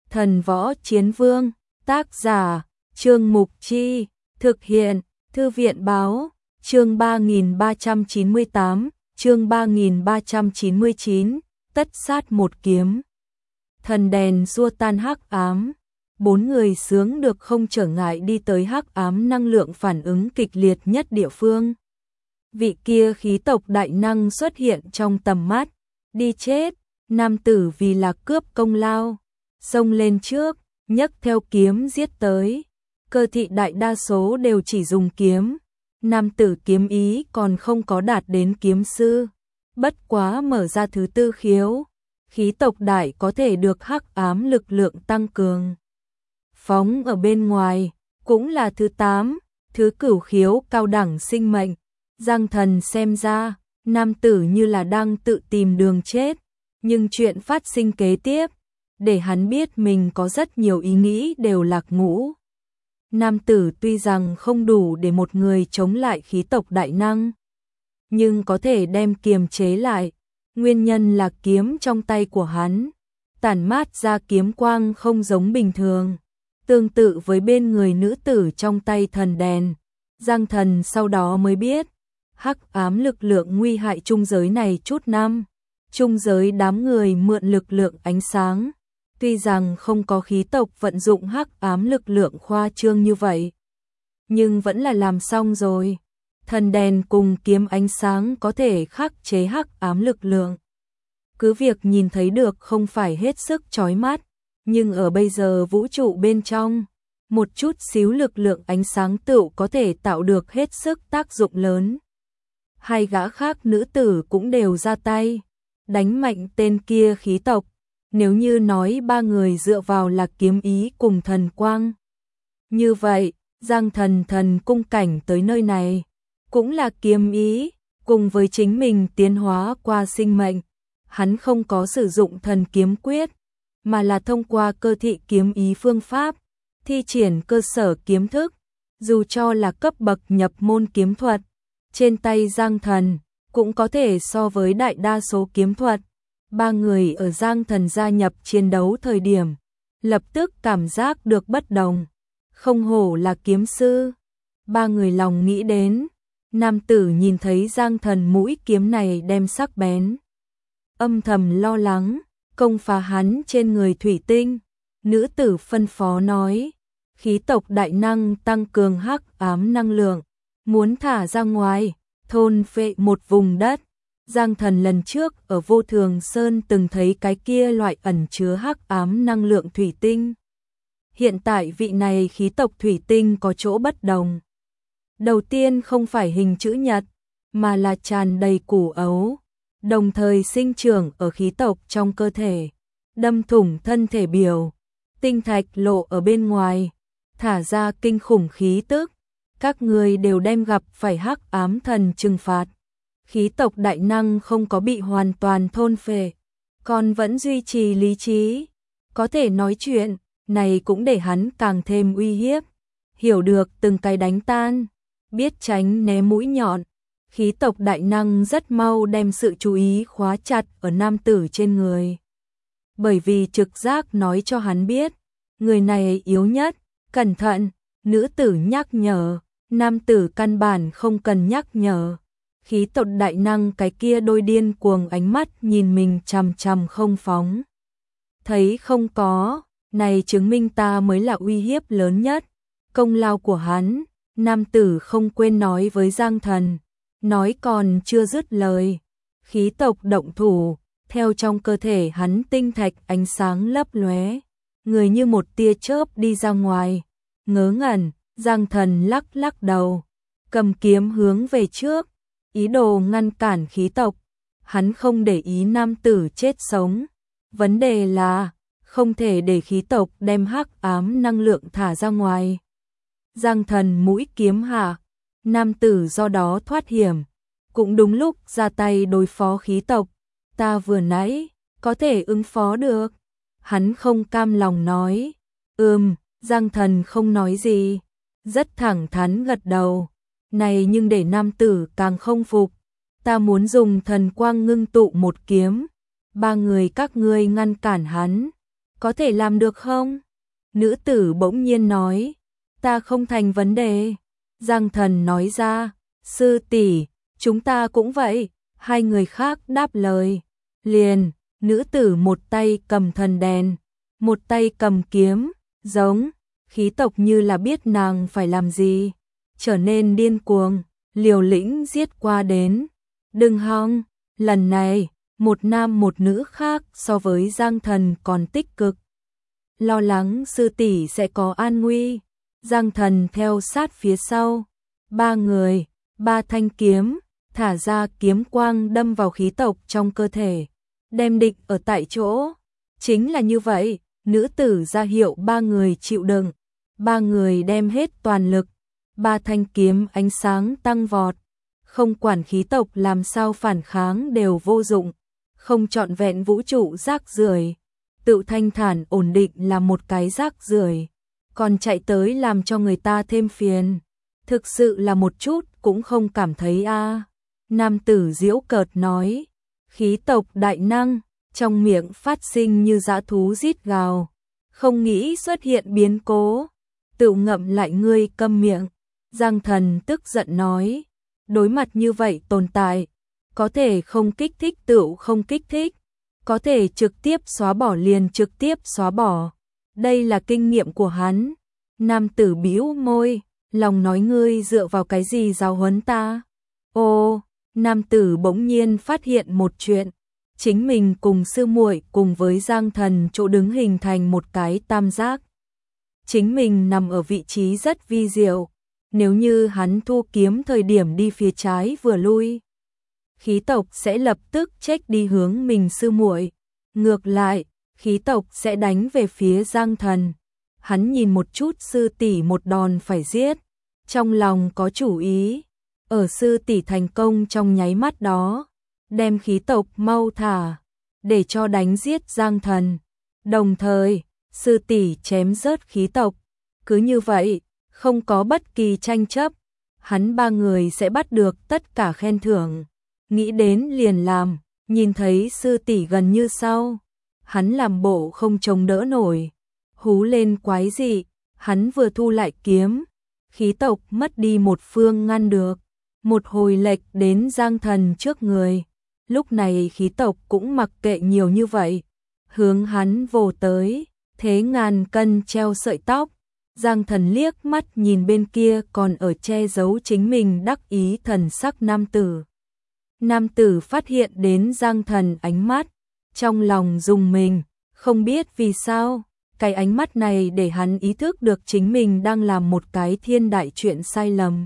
Thần Võ Chiến Vương, tác giả, Trương Mục Chi, thực hiện, Thư viện Báo, chương 3398, chương 3399, tất sát một kiếm. Thần đèn xua tan hắc ám, bốn người sướng được không trở ngại đi tới hắc ám năng lượng phản ứng kịch liệt nhất địa phương. Vị kia khí tộc đại năng xuất hiện trong tầm mắt, đi chết, nam tử vì là cướp công lao, xông lên trước, nhấc theo kiếm giết tới. Cơ thị đại đa số đều chỉ dùng kiếm, nam tử kiếm ý còn không có đạt đến kiếm sư, bất quá mở ra thứ tư khiếu, khí tộc đại có thể được hắc ám lực lượng tăng cường. Phóng ở bên ngoài, cũng là thứ 8, thứ cửu khiếu cao đẳng sinh mệnh. Giang Thần xem ra, nam tử như là đang tự tìm đường chết, nhưng chuyện phát sinh kế tiếp, để hắn biết mình có rất nhiều ý nghĩ đều lạc ngũ. Nam tử tuy rằng không đủ để một người chống lại khí tộc đại năng, nhưng có thể đem kiềm chế lại, nguyên nhân là kiếm trong tay của hắn, tản mát ra kiếm quang không giống bình thường, tương tự với bên người nữ tử trong tay thần đèn. Giang Thần sau đó mới biết, hắc ám lực lượng nguy hại trung giới này chút năm, trung giới đám người mượn lực lượng ánh sáng, tuy rằng không có khí tộc vận dụng hắc ám lực lượng khoa trương như vậy, nhưng vẫn là làm xong rồi. Thần đèn cùng kiếm ánh sáng có thể khắc chế hắc ám lực lượng. Cứ việc nhìn thấy được không phải hết sức chói mắt, nhưng ở bây giờ vũ trụ bên trong, một chút xíu lực lượng ánh sáng tựu có thể tạo được hết sức tác dụng lớn. Hai gã khác nữ tử cũng đều ra tay, đánh mạnh tên kia khí tộc. Nếu như nói ba người dựa vào là kiếm ý cùng thần quang, như vậy, Giang Thần cung cảnh tới nơi này, cũng là kiếm ý, cùng với chính mình tiến hóa qua sinh mệnh. Hắn không có sử dụng thần kiếm quyết, mà là thông qua cơ thị kiếm ý phương pháp, thi triển cơ sở kiếm thức, dù cho là cấp bậc nhập môn kiếm thuật, trên tay Giang Thần, cũng có thể so với đại đa số kiếm thuật. Ba người ở Giang Thần gia nhập chiến đấu thời điểm, lập tức cảm giác được bất đồng, không hổ là kiếm sư. Ba người lòng nghĩ đến, nam tử nhìn thấy Giang Thần mũi kiếm này đem sắc bén, âm thầm lo lắng, công phá hắn trên người thủy tinh. Nữ tử phân phó nói, khí tộc đại năng tăng cường hắc ám năng lượng, muốn thả ra ngoài, thôn phệ một vùng đất. Giang Thần lần trước ở Vô Thường Sơn từng thấy cái kia loại ẩn chứa hắc ám năng lượng thủy tinh. Hiện tại vị này khí tộc thủy tinh có chỗ bất đồng. Đầu tiên không phải hình chữ nhật, mà là tràn đầy củ ấu, đồng thời sinh trưởng ở khí tộc trong cơ thể, đâm thủng thân thể biểu, tinh thạch lộ ở bên ngoài, thả ra kinh khủng khí tức. Các người đều đem gặp phải hắc ám thần trừng phạt. Khí tộc đại năng không có bị hoàn toàn thôn phệ, còn vẫn duy trì lý trí, có thể nói chuyện, này cũng để hắn càng thêm uy hiếp, hiểu được từng cái đánh tan, biết tránh né mũi nhọn. Khí tộc đại năng rất mau đem sự chú ý khóa chặt ở nam tử trên người, bởi vì trực giác nói cho hắn biết, người này yếu nhất, cẩn thận. Nữ tử nhắc nhở, nam tử căn bản không cần nhắc nhở. Khí tộc đại năng cái kia đôi điên cuồng ánh mắt nhìn mình chằm chằm không phóng. Thấy không có, này chứng minh ta mới là uy hiếp lớn nhất. Công lao của hắn, nam tử không quên nói với Giang Thần. Nói còn chưa dứt lời, khí tộc động thủ, theo trong cơ thể hắn tinh thạch ánh sáng lấp lóe, người như một tia chớp đi ra ngoài. Ngớ ngẩn, Giang Thần lắc lắc đầu, cầm kiếm hướng về trước, ý đồ ngăn cản khí tộc. Hắn không để ý nam tử chết sống, vấn đề là không thể để khí tộc đem hắc ám năng lượng thả ra ngoài. Giang Thần mũi kiếm hạ, nam tử do đó thoát hiểm, cũng đúng lúc ra tay đối phó khí tộc. Ta vừa nãy có thể ứng phó được. Hắn không cam lòng nói. Giang Thần không nói gì, rất thẳng thắn gật đầu. Này nhưng để nam tử càng không phục. Ta muốn dùng thần quang ngưng tụ một kiếm. Ba người các ngươi ngăn cản hắn. có thể làm được không? Nữ tử bỗng nhiên nói, ta không thành vấn đề. Giang Thần nói ra, sư tỷ, chúng ta cũng vậy. Hai người khác đáp lời. Liền, nữ tử một tay cầm thần đèn, một tay cầm kiếm, giống, khí tộc như là biết nàng phải làm gì, trở nên điên cuồng, liều lĩnh giết qua đến. Đừng hòng, lần này, một nam một nữ khác so với Giang Thần còn tích cực. Lo lắng sư tỷ sẽ có an nguy, Giang Thần theo sát phía sau. Ba người, ba thanh kiếm, thả ra kiếm quang đâm vào khí tộc trong cơ thể, đem địch ở tại chỗ. Chính là như vậy, nữ tử ra hiệu ba người chịu đựng, ba người đem hết toàn lực, ba thanh kiếm ánh sáng tăng vọt, không quản khí tộc làm sao phản kháng đều vô dụng, không trọn vẹn vũ trụ rác rưởi, tự thanh thản ổn định là một cái rác rưởi, còn chạy tới làm cho người ta thêm phiền, thực sự là một chút cũng không cảm thấy a. Nam tử giễu cợt nói, khí tộc đại năng, trong miệng phát sinh như dã thú rít gào, không nghĩ xuất hiện biến cố, tự ngậm lại ngươi câm miệng. Giang Thần tức giận nói, đối mặt như vậy tồn tại, có thể không kích thích tựu không kích thích, có thể trực tiếp xóa bỏ liền trực tiếp xóa bỏ, đây là kinh nghiệm của hắn. Nam tử bĩu môi, lòng nói ngươi dựa vào cái gì giáo huấn ta? Ô, nam tử bỗng nhiên phát hiện một chuyện, chính mình cùng sư muội cùng với Giang Thần chỗ đứng hình thành một cái tam giác. Chính mình nằm ở vị trí rất vi diệu, nếu như hắn thu kiếm thời điểm đi phía trái vừa lui, khí tộc sẽ lập tức check đi hướng mình sư muội, ngược lại, khí tộc sẽ đánh về phía Giang Thần. Hắn nhìn một chút sư tỷ một đòn phải giết, trong lòng có chủ ý, ở sư tỷ thành công trong nháy mắt đó, đem khí tộc mau thả, để cho đánh giết Giang Thần. Đồng thời, sư tỷ chém rớt khí tộc, cứ như vậy, không có bất kỳ tranh chấp, hắn ba người sẽ bắt được tất cả khen thưởng. Nghĩ đến liền làm, nhìn thấy sư tỷ gần như sau, hắn làm bộ không chống đỡ nổi, hú lên quái dị, hắn vừa thu lại kiếm, khí tộc mất đi một phương ngăn được, một hồi lệch đến Giang Thần trước người. Lúc này khí tộc cũng mặc kệ nhiều như vậy, hướng hắn vồ tới, thế ngàn cân treo sợi tóc. Giang Thần liếc mắt nhìn bên kia còn ở che giấu chính mình đắc ý thần sắc nam tử. Nam tử phát hiện đến Giang Thần ánh mắt, trong lòng rùng mình, không biết vì sao, cái ánh mắt này để hắn ý thức được chính mình đang làm một cái thiên đại chuyện sai lầm.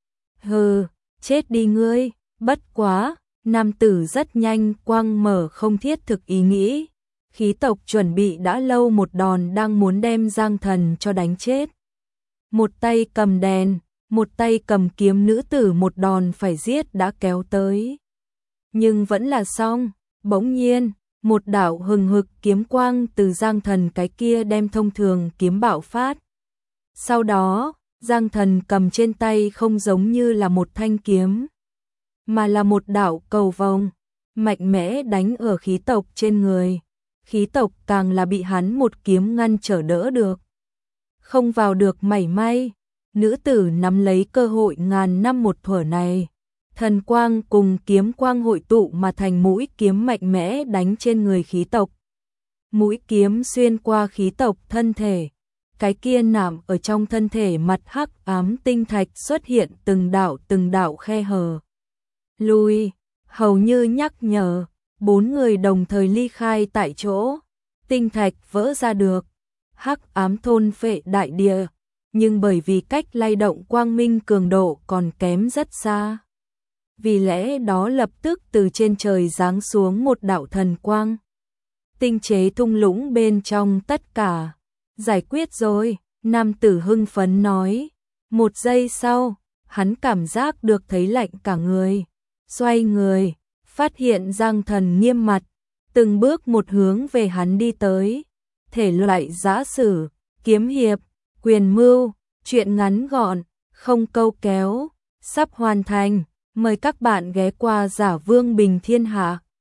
Hừ, chết đi ngươi, bất quá, nam tử rất nhanh quăng mở không thiết thực ý nghĩ. Khí tộc chuẩn bị đã lâu một đòn đang muốn đem Giang Thần cho đánh chết. Một tay cầm đèn, một tay cầm kiếm nữ tử một đòn phải giết đã kéo tới. Nhưng vẫn là xong, bỗng nhiên, một đạo hừng hực kiếm quang từ Giang Thần cái kia đem thông thường kiếm bạo phát. Sau đó, Giang Thần cầm trên tay không giống như là một thanh kiếm, mà là một đạo cầu vồng, mạnh mẽ đánh ở khí tộc trên người. Khí tộc càng là bị hắn một kiếm ngăn trở đỡ được, không vào được mảy may. Nữ tử nắm lấy cơ hội ngàn năm một thuở này, thần quang cùng kiếm quang hội tụ mà thành mũi kiếm mạnh mẽ đánh trên người khí tộc. Mũi kiếm xuyên qua khí tộc thân thể, cái kia nằm ở trong thân thể mặt hắc ám tinh thạch xuất hiện từng đạo khe hở. Lui, hầu như nhắc nhở, bốn người đồng thời ly khai tại chỗ, tinh thạch vỡ ra được, hắc ám thôn phệ đại địa, nhưng bởi vì cách lay động quang minh cường độ còn kém rất xa. Vì lẽ đó lập tức từ trên trời giáng xuống một đạo thần quang. Tinh chế thung lũng bên trong tất cả. Giải quyết rồi, nam tử hưng phấn nói. Một giây sau, hắn cảm giác được thấy lạnh cả người. Xoay người, phát hiện Giang Thần nghiêm mặt, từng bước một hướng về hắn đi tới. Thể loại giã sử, kiếm hiệp, quyền mưu, chuyện ngắn gọn, không câu kéo, sắp hoàn thành. Mời các bạn ghé qua Giả Vương Bình Thiên Hạ.